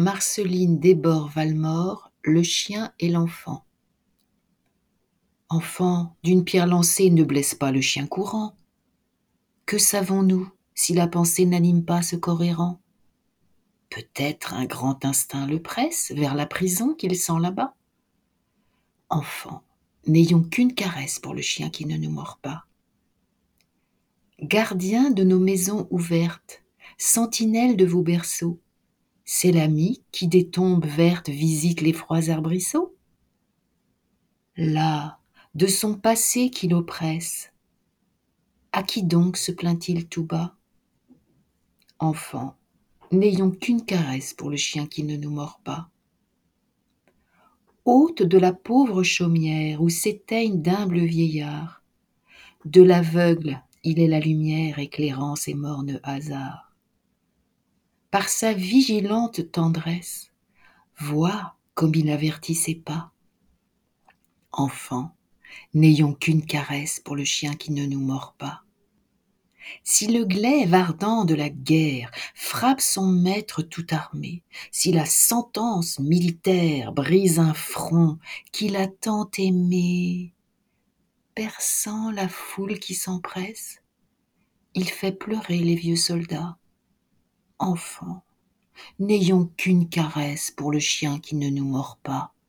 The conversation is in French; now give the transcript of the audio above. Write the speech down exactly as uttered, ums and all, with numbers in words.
Marceline Desbordes-Valmore, Le chien et l'enfant. Enfant, d'une pierre lancée ne blesse pas le chien courant. Que savons-nous si la pensée n'anime pas ce corps errant? Peut-être un grand instinct le presse vers la prison qu'il sent là-bas. Enfant, n'ayons qu'une caresse pour le chien qui ne nous mord pas. Gardien de nos maisons ouvertes, sentinelle de vos berceaux, c'est l'ami qui des tombes vertes visite les froids arbrisseaux? Là, de son passé qui l'oppresse, à qui donc se plaint-il tout bas? Enfant, n'ayons qu'une caresse pour le chien qui ne nous mord pas. Hôte de la pauvre chaumière où s'éteignent d'humbles vieillards, de l'aveugle il est la lumière éclairant ses mornes hasards. Par sa vigilante tendresse, vois comme il avertit ses pas. Enfant, n'ayons qu'une caresse pour le chien qui ne nous mord pas. Si le glaive ardent de la guerre frappe son maître tout armé, si la sentence militaire brise un front qu'il a tant aimé, perçant la foule qui s'empresse, il fait pleurer les vieux soldats. Enfant, n'ayons qu'une caresse pour le chien qui ne nous mord pas.